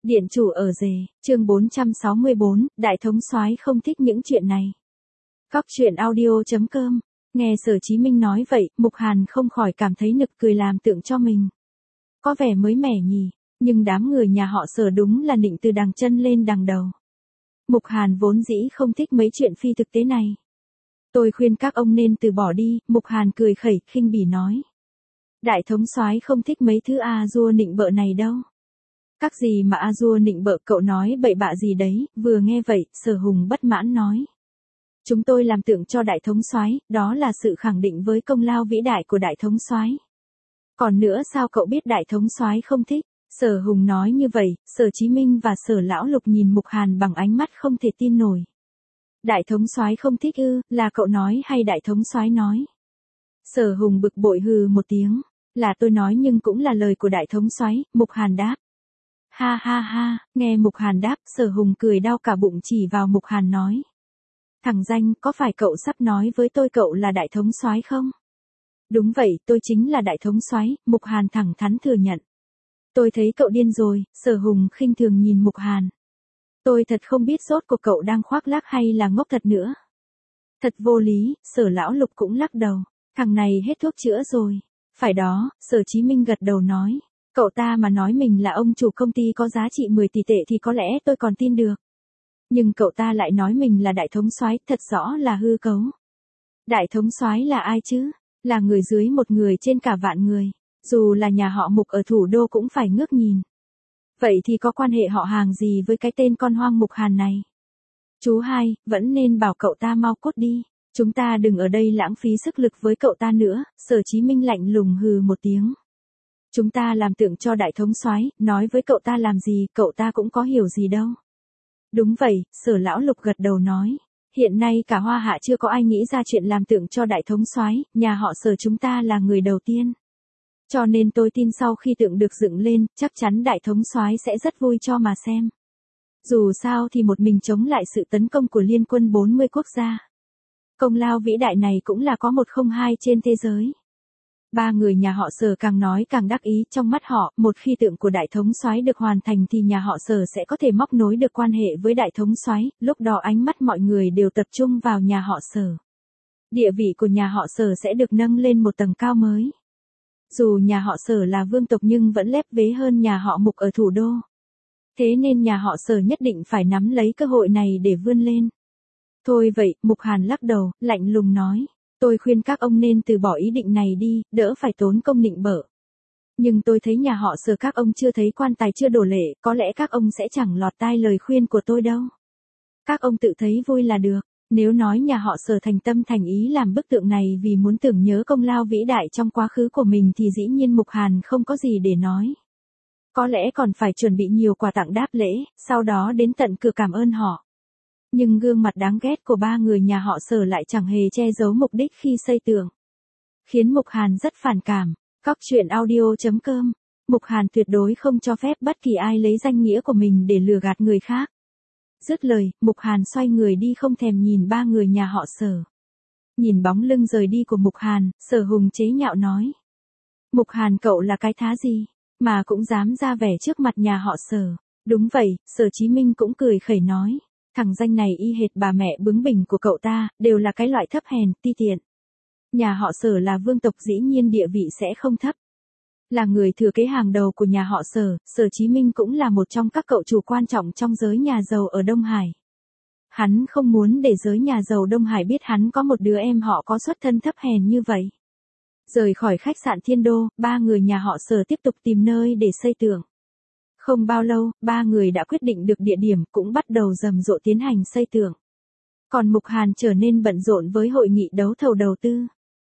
Điện chủ ở rể, chương 464, Đại thống soái không thích những chuyện này. Cóc truyện audio.com, nghe Sở Chí Minh nói vậy, Mục Hàn không khỏi cảm thấy nực cười làm tượng cho mình. Có vẻ mới mẻ nhỉ, nhưng đám người nhà họ Sở đúng là nịnh từ đằng chân lên đằng đầu. Mục Hàn vốn dĩ không thích mấy chuyện phi thực tế này. Tôi khuyên các ông nên từ bỏ đi, Mục Hàn cười khẩy, khinh bỉ nói. Đại thống soái không thích mấy thứ A-dua nịnh bợ này đâu. Các gì mà A-dua nịnh bợ, cậu nói bậy bạ gì đấy? Vừa nghe vậy, Sở Hùng bất mãn nói. Chúng tôi làm tượng cho đại thống soái, đó là sự khẳng định với công lao vĩ đại của đại thống soái. Còn nữa sao cậu biết đại thống soái không thích? Sở Hùng nói như vậy, Sở Chí Minh và Sở Lão Lục nhìn Mục Hàn bằng ánh mắt không thể tin nổi. Đại thống soái không thích ư? Là cậu nói hay đại thống soái nói? Sở Hùng bực bội hừ một tiếng. Là tôi nói nhưng cũng là lời của đại thống soái. Mục Hàn đáp. Ha ha ha, nghe Mục Hàn đáp, Sở Hùng cười đau cả bụng chỉ vào Mục Hàn nói. Thằng danh, có phải cậu sắp nói với tôi cậu là đại thống soái không? Đúng vậy, tôi chính là đại thống soái, Mục Hàn thẳng thắn thừa nhận. Tôi thấy cậu điên rồi, Sở Hùng khinh thường nhìn Mục Hàn. Tôi thật không biết rốt cuộc cậu đang khoác lác hay là ngốc thật nữa. Thật vô lý, Sở Lão Lục cũng lắc đầu. Thằng này hết thuốc chữa rồi. Phải đó, Sở Chí Minh gật đầu nói. Cậu ta mà nói mình là ông chủ công ty có giá trị 10 tỷ tệ thì có lẽ tôi còn tin được. Nhưng cậu ta lại nói mình là đại thống soái, thật rõ là hư cấu. Đại thống soái là ai chứ? Là người dưới một người trên cả vạn người. Dù là nhà họ Mục ở thủ đô cũng phải ngước nhìn. Vậy thì có quan hệ họ hàng gì với cái tên con hoang Mục Hàn này? Chú hai, vẫn nên bảo cậu ta mau cút đi. Chúng ta đừng ở đây lãng phí sức lực với cậu ta nữa. Sở Chí Minh lạnh lùng hừ một tiếng. Chúng ta làm tượng cho đại thống soái, nói với cậu ta làm gì, cậu ta cũng có hiểu gì đâu. Đúng vậy, Sở Lão Lục gật đầu nói. Hiện nay cả Hoa Hạ chưa có ai nghĩ ra chuyện làm tượng cho đại thống soái, nhà họ Sở chúng ta là người đầu tiên. Cho nên tôi tin sau khi tượng được dựng lên, chắc chắn đại thống soái sẽ rất vui cho mà xem. Dù sao thì một mình chống lại sự tấn công của liên quân 40 quốc gia. Công lao vĩ đại này cũng là có 102 trên thế giới. Ba người nhà họ Sở càng nói càng đắc ý, trong mắt họ, một khi tượng của đại thống soái được hoàn thành thì nhà họ Sở sẽ có thể móc nối được quan hệ với đại thống soái, lúc đó ánh mắt mọi người đều tập trung vào nhà họ Sở. Địa vị của nhà họ Sở sẽ được nâng lên một tầng cao mới. Dù nhà họ Sở là vương tộc nhưng vẫn lép vế hơn nhà họ Mục ở thủ đô. Thế nên nhà họ Sở nhất định phải nắm lấy cơ hội này để vươn lên. Thôi vậy, Mục Hàn lắc đầu, lạnh lùng nói. Tôi khuyên các ông nên từ bỏ ý định này đi, đỡ phải tốn công nịnh bợ. Nhưng tôi thấy nhà họ Sở các ông chưa thấy quan tài chưa đổ lệ, có lẽ các ông sẽ chẳng lọt tai lời khuyên của tôi đâu. Các ông tự thấy vui là được. Nếu nói nhà họ Sở thành tâm thành ý làm bức tượng này vì muốn tưởng nhớ công lao vĩ đại trong quá khứ của mình thì dĩ nhiên Mục Hàn không có gì để nói. Có lẽ còn phải chuẩn bị nhiều quà tặng đáp lễ, sau đó đến tận cửa cảm ơn họ. Nhưng gương mặt đáng ghét của ba người nhà họ Sở lại chẳng hề che giấu mục đích khi xây tượng. Khiến Mục Hàn rất phản cảm. Cóc truyện audio.com, Mục Hàn tuyệt đối không cho phép bất kỳ ai lấy danh nghĩa của mình để lừa gạt người khác. Dứt lời, Mục Hàn xoay người đi không thèm nhìn ba người nhà họ Sở. Nhìn bóng lưng rời đi của Mục Hàn, Sở Hùng chế nhạo nói. Mục Hàn cậu là cái thá gì, mà cũng dám ra vẻ trước mặt nhà họ Sở. Đúng vậy, Sở Chí Minh cũng cười khẩy nói. Thằng danh này y hệt bà mẹ bướng bỉnh của cậu ta, đều là cái loại thấp hèn, ti tiện. Nhà họ Sở là vương tộc dĩ nhiên địa vị sẽ không thấp. Là người thừa kế hàng đầu của nhà họ Sở, Sở Chí Minh cũng là một trong các cậu chủ quan trọng trong giới nhà giàu ở Đông Hải. Hắn không muốn để giới nhà giàu Đông Hải biết hắn có một đứa em họ có xuất thân thấp hèn như vậy. Rời khỏi khách sạn Thiên Đô, ba người nhà họ Sở tiếp tục tìm nơi để xây tượng. Không bao lâu, ba người đã quyết định được địa điểm cũng bắt đầu rầm rộ tiến hành xây tượng. Còn Mục Hàn trở nên bận rộn với hội nghị đấu thầu đầu tư.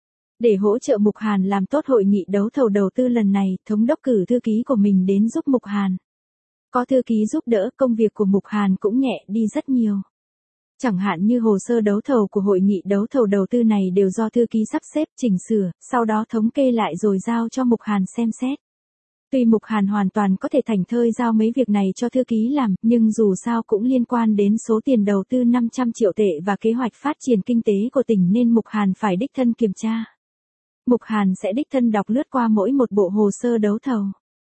Để hỗ trợ Mục Hàn làm tốt hội nghị đấu thầu đầu tư lần này, thống đốc cử thư ký của mình đến giúp Mục Hàn. Có thư ký giúp đỡ, công việc của Mục Hàn cũng nhẹ đi rất nhiều. Chẳng hạn như hồ sơ đấu thầu của hội nghị đấu thầu đầu tư này đều do thư ký sắp xếp, chỉnh sửa, sau đó thống kê lại rồi giao cho Mục Hàn xem xét. Tuy Mục Hàn hoàn toàn có thể thảnh thơi giao mấy việc này cho thư ký làm, nhưng dù sao cũng liên quan đến số tiền đầu tư 500 triệu tệ và kế hoạch phát triển kinh tế của tỉnh nên Mục Hàn phải đích thân kiểm tra. Mục Hàn sẽ đích thân đọc lướt qua mỗi một bộ hồ sơ đấu thầu.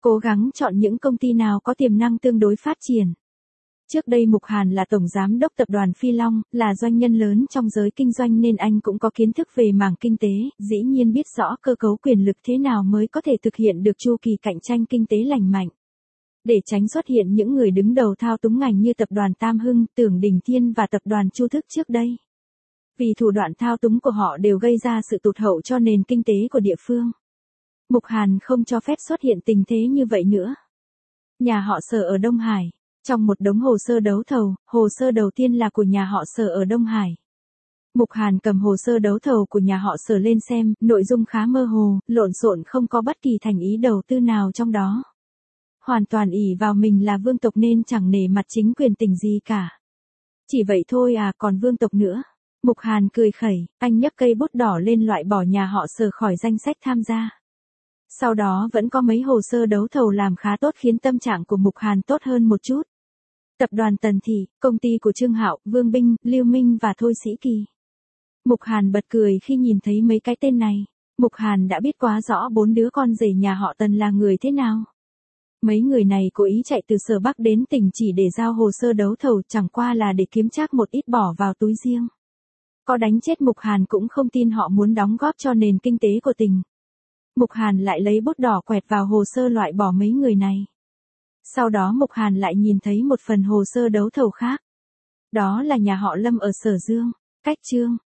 Cố gắng chọn những công ty nào có tiềm năng tương đối phát triển. Trước đây Mục Hàn là tổng giám đốc tập đoàn Phi Long, là doanh nhân lớn trong giới kinh doanh nên anh cũng có kiến thức về mảng kinh tế, dĩ nhiên biết rõ cơ cấu quyền lực thế nào mới có thể thực hiện được chu kỳ cạnh tranh kinh tế lành mạnh. Để tránh xuất hiện những người đứng đầu thao túng ngành như tập đoàn Tam Hưng, Tưởng Đình Thiên và tập đoàn Chu Thức trước đây. Vì thủ đoạn thao túng của họ đều gây ra sự tụt hậu cho nền kinh tế của địa phương. Mục Hàn không cho phép xuất hiện tình thế như vậy nữa. Nhà họ Sở ở Đông Hải. Trong một đống hồ sơ đấu thầu, hồ sơ đầu tiên là của nhà họ Sở ở Đông Hải. Mục Hàn cầm hồ sơ đấu thầu của nhà họ Sở lên xem, nội dung khá mơ hồ, lộn xộn không có bất kỳ thành ý đầu tư nào trong đó. Hoàn toàn ỷ vào mình là vương tộc nên chẳng nể mặt chính quyền tỉnh gì cả. Chỉ vậy thôi à, còn vương tộc nữa. Mục Hàn cười khẩy, anh nhấc cây bút đỏ lên loại bỏ nhà họ Sở khỏi danh sách tham gia. Sau đó vẫn có mấy hồ sơ đấu thầu làm khá tốt khiến tâm trạng của Mục Hàn tốt hơn một chút. Tập đoàn Tần Thị, công ty của Trương Hạo, Vương Binh, Lưu Minh và Thôi Sĩ Kỳ. Mục Hàn bật cười khi nhìn thấy mấy cái tên này. Mục Hàn đã biết quá rõ 4 đứa con rể nhà họ Tần là người thế nào. Mấy người này cố ý chạy từ Sở Bắc đến tỉnh chỉ để giao hồ sơ đấu thầu, chẳng qua là để kiếm trác một ít bỏ vào túi riêng. Có đánh chết Mục Hàn cũng không tin họ muốn đóng góp cho nền kinh tế của tỉnh. Mục Hàn lại lấy bút đỏ quẹt vào hồ sơ loại bỏ mấy người này. Sau đó Mục Hàn lại nhìn thấy một phần hồ sơ đấu thầu khác. Đó là nhà họ Lâm ở Sở Dương. Cách chương